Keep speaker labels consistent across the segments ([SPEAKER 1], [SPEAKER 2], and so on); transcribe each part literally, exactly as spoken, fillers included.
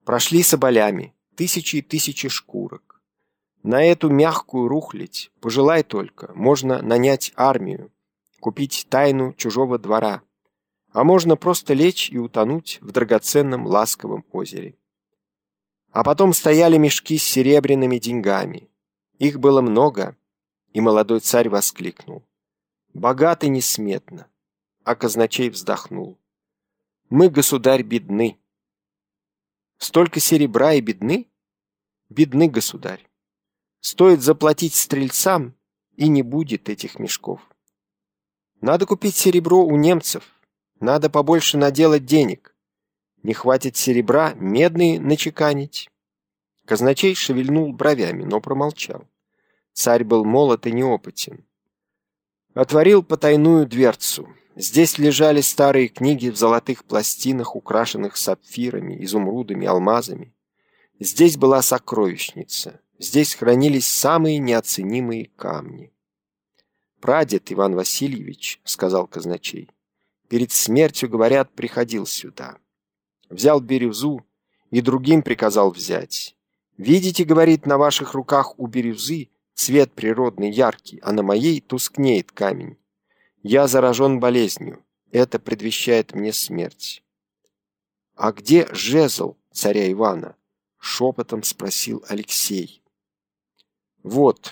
[SPEAKER 1] Прошли соболями тысячи и тысячи шкурок. На эту мягкую рухлядь, пожелай только, можно нанять армию, купить тайну чужого двора, а можно просто лечь и утонуть в драгоценном ласковом озере. А потом стояли мешки с серебряными деньгами. Их было много, и молодой царь воскликнул: «Богаты несметно!» А казначей вздохнул: «Мы, государь, бедны». «Столько серебра и бедны?» «Бедны, государь. Стоит заплатить стрельцам, и не будет этих мешков. Надо купить серебро у немцев, надо побольше наделать денег. Не хватит серебра, медные начеканить». Казначей шевельнул бровями, но промолчал. Царь был молод и неопытен. Отворил потайную дверцу. Здесь лежали старые книги в золотых пластинах, украшенных сапфирами, изумрудами, алмазами. Здесь была сокровищница. Здесь хранились самые неоценимые камни. «Прадед Иван Васильевич, — сказал казначей, — перед смертью, говорят, приходил сюда. Взял бирюзу и другим приказал взять. Видите, — говорит, — на ваших руках у бирюзы цвет природный яркий, а на моей тускнеет камень. Я заражен болезнью, это предвещает мне смерть». «А где жезл царя Ивана?» — шепотом спросил Алексей. «Вот».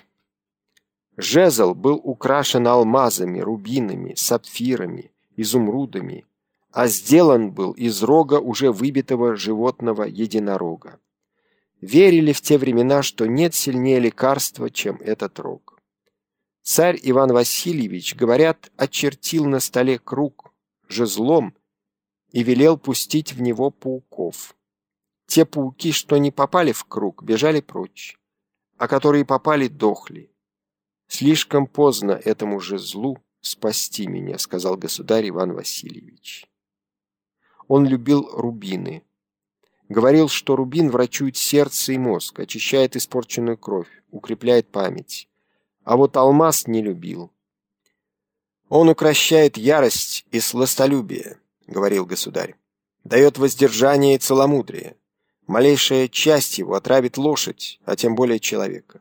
[SPEAKER 1] Жезл был украшен алмазами, рубинами, сапфирами, изумрудами, а сделан был из рога уже выбитого животного единорога. Верили в те времена, что нет сильнее лекарства, чем этот рог. Царь Иван Васильевич, говорят, очертил на столе круг жезлом и велел пустить в него пауков. Те пауки, что не попали в круг, бежали прочь, а которые попали, дохли. «Слишком поздно этому жезлу спасти меня», — сказал государь Иван Васильевич. Он любил рубины. Говорил, что рубин врачует сердце и мозг, очищает испорченную кровь, укрепляет память. А вот алмаз не любил. «Он укрощает ярость и сластолюбие», — говорил государь. «Дает воздержание и целомудрие. Малейшая часть его отравит лошадь, а тем более человека».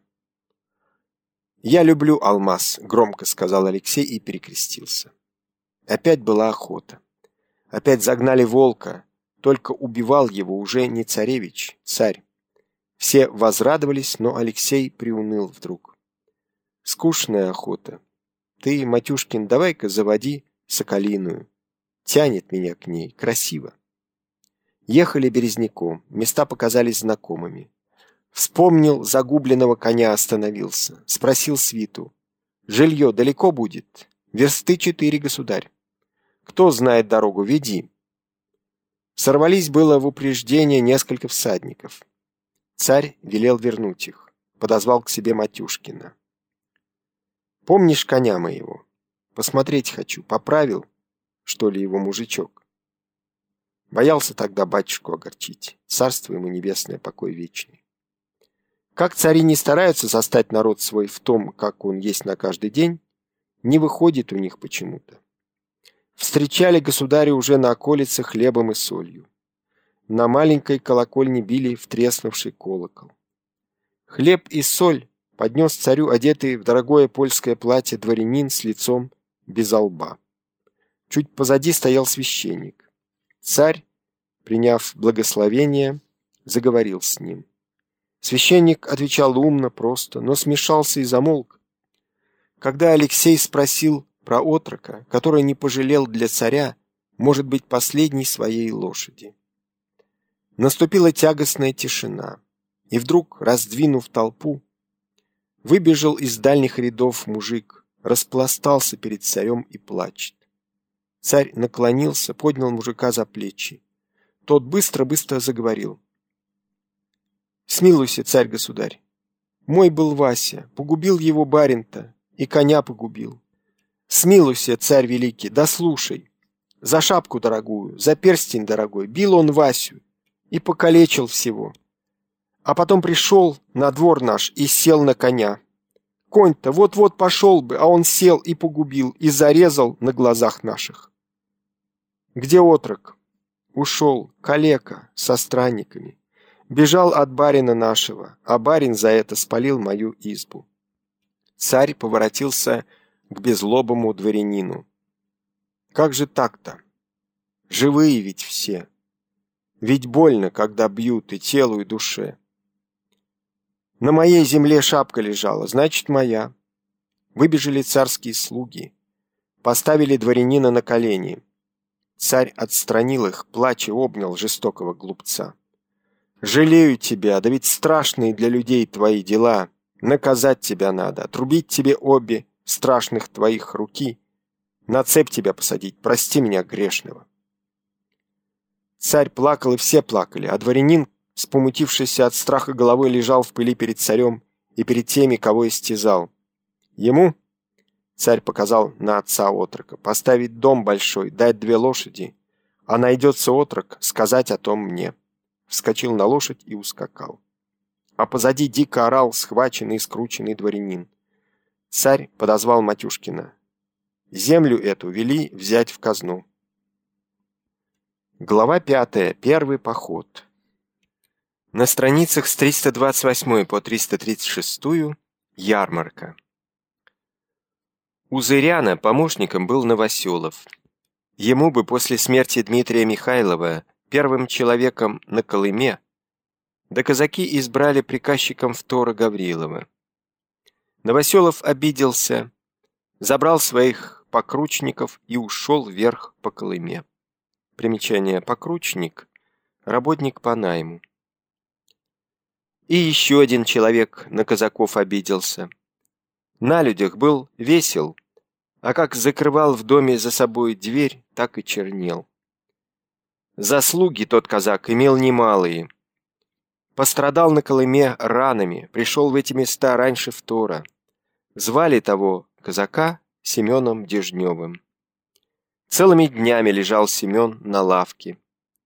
[SPEAKER 1] «Я люблю алмаз», — громко сказал Алексей и перекрестился. Опять была охота. Опять загнали волка, только убивал его уже не царевич, царь. Все возрадовались, но Алексей приуныл вдруг. «Скучная охота. Ты, Матюшкин, давай-ка заводи соколиную. Тянет меня к ней, красиво». Ехали Березняком, места показались знакомыми. Вспомнил загубленного коня, остановился. Спросил свиту: «Жилье далеко будет?» «Версты четыре, государь». «Кто знает дорогу, веди». Сорвались было в упреждение несколько всадников. Царь велел вернуть их. Подозвал к себе Матюшкина. «Помнишь коня моего? Посмотреть хочу, поправил, что ли, его мужичок?» Боялся тогда батюшку огорчить. Царство ему небесное, покой вечный. Как цари не стараются застать народ свой в том, как он есть на каждый день, не выходит у них почему-то. Встречали государя уже на околице хлебом и солью. На маленькой колокольне били в треснувший колокол. Хлеб и соль поднес царю одетый в дорогое польское платье дворянин с лицом без лба. Чуть позади стоял священник. Царь, приняв благословение, заговорил с ним. Священник отвечал умно, просто, но смешался и замолк. Когда Алексей спросил про отрока, который не пожалел для царя, может быть, последней своей лошади. Наступила тягостная тишина, и вдруг, раздвинув толпу, выбежал из дальних рядов мужик, распластался перед царем и плачет. Царь наклонился, поднял мужика за плечи. Тот быстро-быстро заговорил. «Смилуйся, царь-государь. Мой был Вася, погубил его барин-то, и коня погубил. Смилуйся, царь великий, да слушай. За шапку дорогую, за перстень дорогой бил он Васю и покалечил всего. А потом пришел на двор наш и сел на коня. Конь-то вот-вот пошел бы, а он сел и погубил, и зарезал на глазах наших. Где отрок? Ушел, калека, со странниками. Бежал от барина нашего, а барин за это спалил мою избу. Царь поворотился к безлобому дворянину. Как же так-то? Живые ведь все. Ведь больно, когда бьют и телу, и душе. На моей земле шапка лежала, значит, моя. Выбежали царские слуги, поставили дворянина на колени. Царь отстранил их, плача обнял жестокого глупца. «Жалею тебя, да ведь страшные для людей твои дела. Наказать тебя надо, отрубить тебе обе страшных твоих руки, на цепь тебя посадить, прости меня грешного». Царь плакал, и все плакали, а дворянин, спомутившийся от страха головой, лежал в пыли перед царем и перед теми, кого истязал. Ему, царь показал на отца отрока, поставить дом большой, дать две лошади, а найдется отрок, сказать о том мне. Вскочил на лошадь и ускакал. А позади дико орал схваченный и скрученный дворянин. Царь подозвал Матюшкина. Землю эту вели взять в казну. Глава пятая. Первый поход. На страницах с триста двадцать восьмой по триста тридцать шестую ярмарка. У Зыряна помощником был Новоселов. Ему бы после смерти Дмитрия Михайлова первым человеком на Колыме, да казаки избрали приказчиком втора Гаврилова. Новоселов обиделся, забрал своих покручников и ушел вверх по Колыме. Примечание: покручник — работник по найму. И еще один человек на казаков обиделся. На людях был весел, а как закрывал в доме за собой дверь, так и чернел. Заслуги тот казак имел немалые. Пострадал на Колыме ранами, пришел в эти места раньше втора. Звали того казака Семеном Дежневым. Целыми днями лежал Семен на лавке.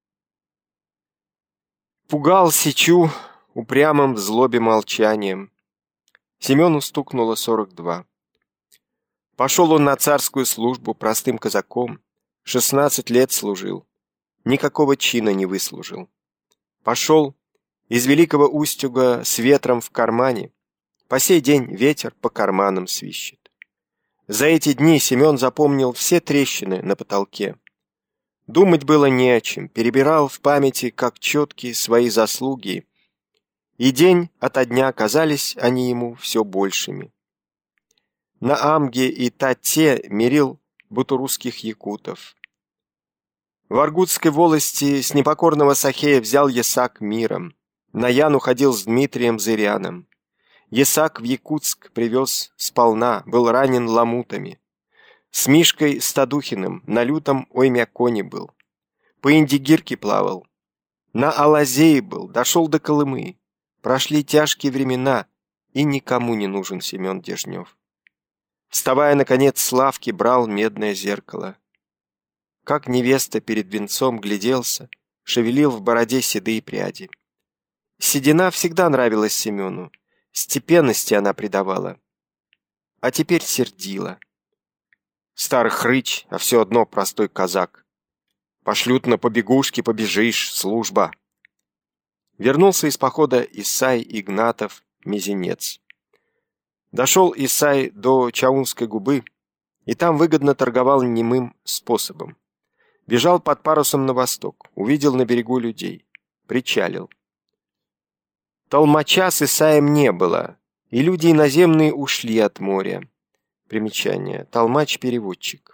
[SPEAKER 1] Пугал сечу упрямым в злобе молчанием. Семену стукнуло сорок два. Пошел он на царскую службу простым казаком, шестнадцать лет служил, никакого чина не выслужил. Пошел из Великого Устюга с ветром в кармане, по сей день ветер по карманам свищет. За эти дни Семен запомнил все трещины на потолке. Думать было не о чем, перебирал в памяти как четкие свои заслуги, и день ото дня казались они ему все большими. На Амге и Тате мирил бутурусских якутов. В Аргутской волости с непокорного Сахея взял Ясак миром. На Ян уходил с Дмитрием Зыряном. Ясак в Якутск привез сполна, был ранен ламутами. С Мишкой Стадухиным на лютом Оймяконе был. По Индигирке плавал. На Алазее был, дошел до Колымы. Прошли тяжкие времена, и никому не нужен Семен Дежнев. Вставая, наконец, с лавки, брал медное зеркало. Как невеста перед венцом гляделся, шевелил в бороде седые пряди. Седина всегда нравилась Семену, степенности она придавала. А теперь сердила. Старый хрыч, а все одно простой казак. Пошлют на побегушки, побежишь, служба. Вернулся из похода Исай Игнатов Мизинец. Дошел Исай до Чаунской губы, и там выгодно торговал немым способом. Бежал под парусом на восток, увидел на берегу людей, причалил. Толмача с Исаем не было, и люди иноземные ушли от моря. Примечание: толмач-переводчик.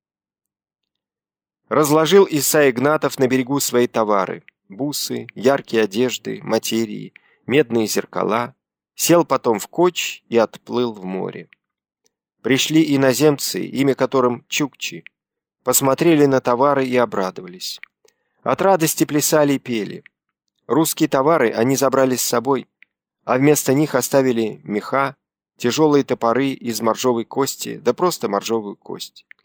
[SPEAKER 1] Разложил Исай Игнатов на берегу свои товары: бусы, яркие одежды, материи, медные зеркала. Сел потом в коч и отплыл в море. Пришли иноземцы, имя которым Чукчи, посмотрели на товары и обрадовались. От радости плясали и пели. Русские товары они забрали с собой, а вместо них оставили меха, тяжелые топоры из моржовой кости, да просто моржовую кость.